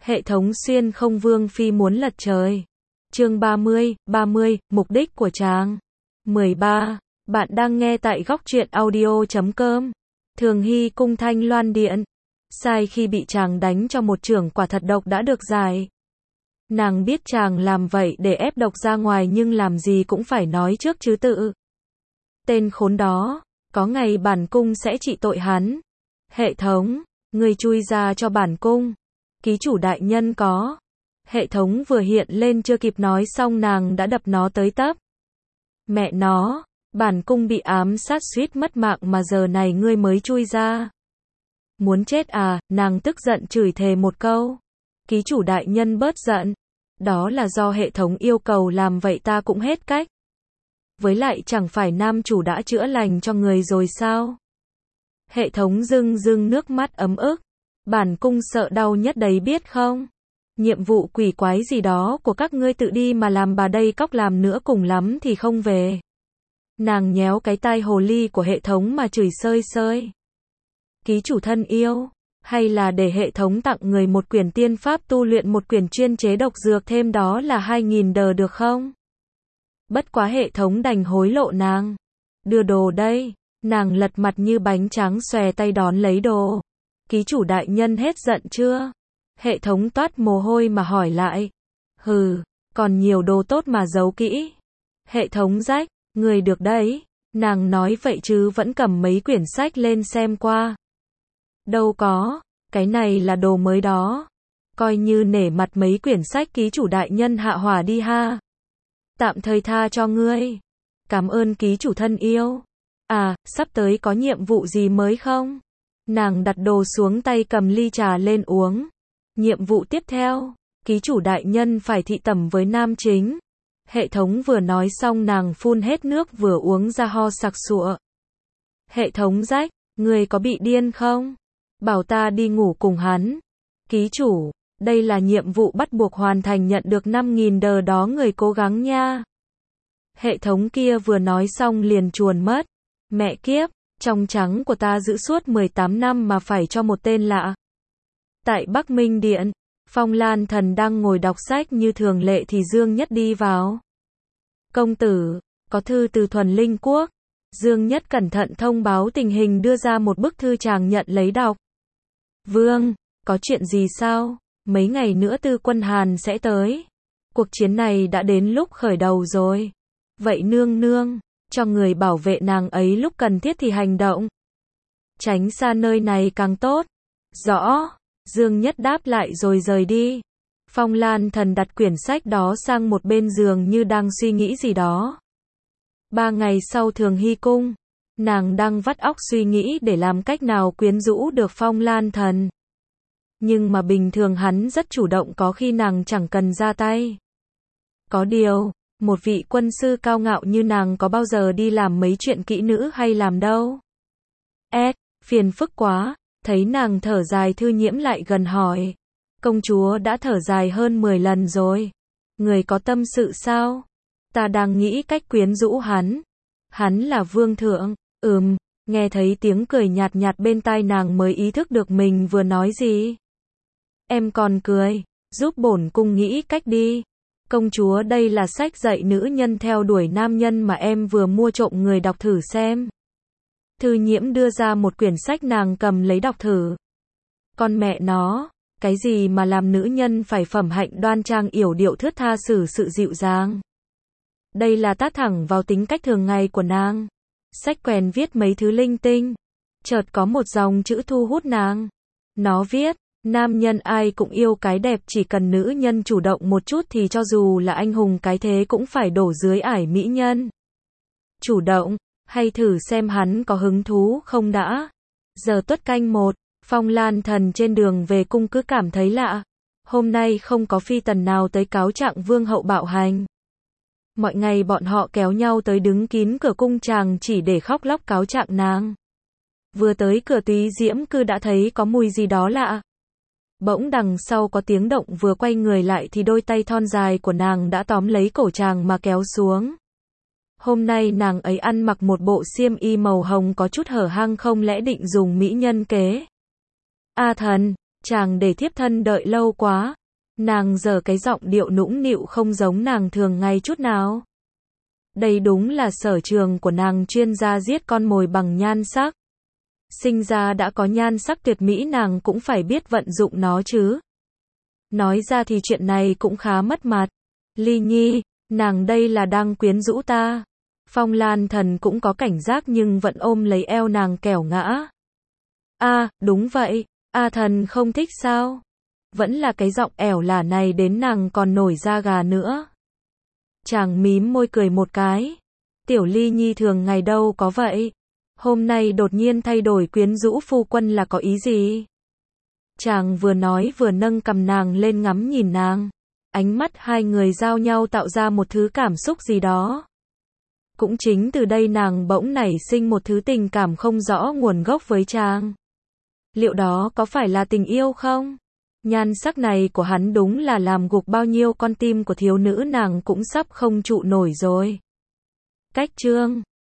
Hệ thống xuyên không vương phi muốn lật trời. Chương 30, mục đích của chàng. 13. Bạn đang nghe tại góc truyện audio.com. Thường Hy cung Thanh Loan điện. Sai khi bị chàng đánh cho một chưởng quả thật độc đã được giải. Nàng biết chàng làm vậy để ép độc ra ngoài nhưng làm gì cũng phải nói trước chứ tự. Tên khốn đó, có ngày bản cung sẽ trị tội hắn. Hệ thống, người chui ra cho bản cung. Ký chủ đại nhân có. Hệ thống vừa hiện lên chưa kịp nói xong nàng đã đập nó tới tấp. Mẹ nó, bản cung bị ám sát suýt mất mạng mà giờ này ngươi mới chui ra. Muốn chết à, nàng tức giận chửi thề một câu. Ký chủ đại nhân bớt giận. Đó là do hệ thống yêu cầu làm vậy ta cũng hết cách. Với lại chẳng phải nam chủ đã chữa lành cho người rồi sao? Hệ thống rưng rưng nước mắt ấm ức. Bản cung sợ đau nhất đấy biết không? Nhiệm vụ quỷ quái gì đó của các ngươi tự đi mà làm bà đây cóc làm nữa cùng lắm thì không về. Nàng nhéo cái tai hồ ly của hệ thống mà chửi sơi sơi. Ký chủ thân yêu, hay là để hệ thống tặng người một quyển tiên pháp tu luyện một quyển chuyên chế độc dược thêm đó là 2.000 đờ được không? Bất quá hệ thống đành hối lộ nàng. Đưa đồ đây, nàng lật mặt như bánh tráng xòe tay đón lấy đồ. Ký chủ đại nhân hết giận chưa? Hệ thống toát mồ hôi mà hỏi lại. Hừ, còn nhiều đồ tốt mà giấu kỹ. Hệ thống rách, người được đấy. Nàng nói vậy chứ vẫn cầm mấy quyển sách lên xem qua. Đâu có, cái này là đồ mới đó. Coi như nể mặt mấy quyển sách ký chủ đại nhân hạ hỏa đi ha. Tạm thời tha cho ngươi. Cảm ơn ký chủ thân yêu. À, sắp tới có nhiệm vụ gì mới không? Nàng đặt đồ xuống tay cầm ly trà lên uống. Nhiệm vụ tiếp theo, ký chủ đại nhân phải thị tẩm với nam chính. Hệ thống vừa nói xong nàng phun hết nước vừa uống ra ho sặc sụa. Hệ thống rách, người có bị điên không? Bảo ta đi ngủ cùng hắn. Ký chủ, đây là nhiệm vụ bắt buộc hoàn thành nhận được 5.000 đờ đó người cố gắng nha. Hệ thống kia vừa nói xong liền chuồn mất. Mẹ kiếp, trong trắng của ta giữ suốt 18 năm mà phải cho một tên lạ. Tại Bắc Minh Điện, Phong Lan Thần đang ngồi đọc sách như thường lệ thì Dương Nhất đi vào. Công tử, có thư từ Thuần Linh Quốc. Dương Nhất cẩn thận thông báo tình hình đưa ra một bức thư chàng nhận lấy đọc. Vương, có chuyện gì sao? Mấy ngày nữa Tư Quân Hàn sẽ tới. Cuộc chiến này đã đến lúc khởi đầu rồi. Vậy nương nương, cho người bảo vệ nàng ấy lúc cần thiết thì hành động. Tránh xa nơi này càng tốt. Rõ. Dương Nhất đáp lại rồi rời đi. Phong Lan Thần đặt quyển sách đó sang một bên giường như đang suy nghĩ gì đó. 3 ngày sau Thường Hy cung, nàng đang vắt óc suy nghĩ để làm cách nào quyến rũ được Phong Lan Thần. Nhưng mà bình thường hắn rất chủ động có khi nàng chẳng cần ra tay. Có điều, một vị quân sư cao ngạo như nàng có bao giờ đi làm mấy chuyện kỹ nữ hay làm đâu. Phiền phức quá. Thấy nàng thở dài Thư Nhiễm lại gần hỏi. Công chúa đã thở dài hơn 10 lần rồi. Người có tâm sự sao? Ta đang nghĩ cách quyến rũ hắn. Hắn là vương thượng. Nghe thấy tiếng cười nhạt nhạt bên tai nàng mới ý thức được mình vừa nói gì. Em còn cười, giúp bổn cung nghĩ cách đi. Công chúa đây là sách dạy nữ nhân theo đuổi nam nhân mà em vừa mua trộm người đọc thử xem. Thư Nhiễm đưa ra một quyển sách nàng cầm lấy đọc thử. Con mẹ nó, cái gì mà làm nữ nhân phải phẩm hạnh đoan trang yểu điệu thướt tha xử sự dịu dàng. Đây là tát thẳng vào tính cách thường ngày của nàng. Sách quèn viết mấy thứ linh tinh. Chợt có một dòng chữ thu hút nàng. Nó viết, nam nhân ai cũng yêu cái đẹp chỉ cần nữ nhân chủ động một chút thì cho dù là anh hùng cái thế cũng phải đổ dưới ải mỹ nhân. Chủ động. Hay thử xem hắn có hứng thú không đã. Giờ Tuất canh 1, Phong Lan Thần trên đường về cung cứ cảm thấy lạ. Hôm nay không có phi tần nào tới cáo trạng vương hậu bạo hành. Mọi ngày bọn họ kéo nhau tới đứng kín cửa cung chàng chỉ để khóc lóc cáo trạng nàng. Vừa tới cửa Túy Diễm cư đã thấy có mùi gì đó lạ. Bỗng đằng sau có tiếng động vừa quay người lại thì đôi tay thon dài của nàng đã tóm lấy cổ chàng mà kéo xuống. Hôm nay nàng ấy ăn mặc một bộ xiêm y màu hồng có chút hở hang không lẽ định dùng mỹ nhân kế. A thần, Chàng để thiếp thân đợi lâu quá. Nàng giờ cái giọng điệu nũng nịu không giống nàng thường ngày chút nào. Đây đúng là sở trường của nàng, chuyên gia giết con mồi bằng nhan sắc. Sinh ra đã có nhan sắc tuyệt mỹ, nàng cũng phải biết vận dụng nó chứ. Nói ra thì chuyện này cũng khá mất mặt. Ly Nhi, nàng đây là đang quyến rũ ta. Phong Lan Thần cũng có cảnh giác nhưng vẫn ôm lấy eo nàng kẻo ngã. Đúng vậy, thần không thích sao? Vẫn là cái giọng ẻo lả này đến nàng còn nổi da gà nữa. Chàng mím môi cười một cái. Tiểu Ly Nhi thường ngày đâu có vậy. Hôm nay đột nhiên thay đổi quyến rũ phu quân là có ý gì? Chàng vừa nói vừa nâng cằm nàng lên ngắm nhìn nàng. Ánh mắt hai người giao nhau tạo ra một thứ cảm xúc gì đó. Cũng chính từ đây nàng bỗng nảy sinh một thứ tình cảm không rõ nguồn gốc với chàng. Liệu đó có phải là tình yêu không? Nhan sắc này của hắn đúng là làm gục bao nhiêu con tim của thiếu nữ, nàng cũng sắp không trụ nổi rồi. Cách chương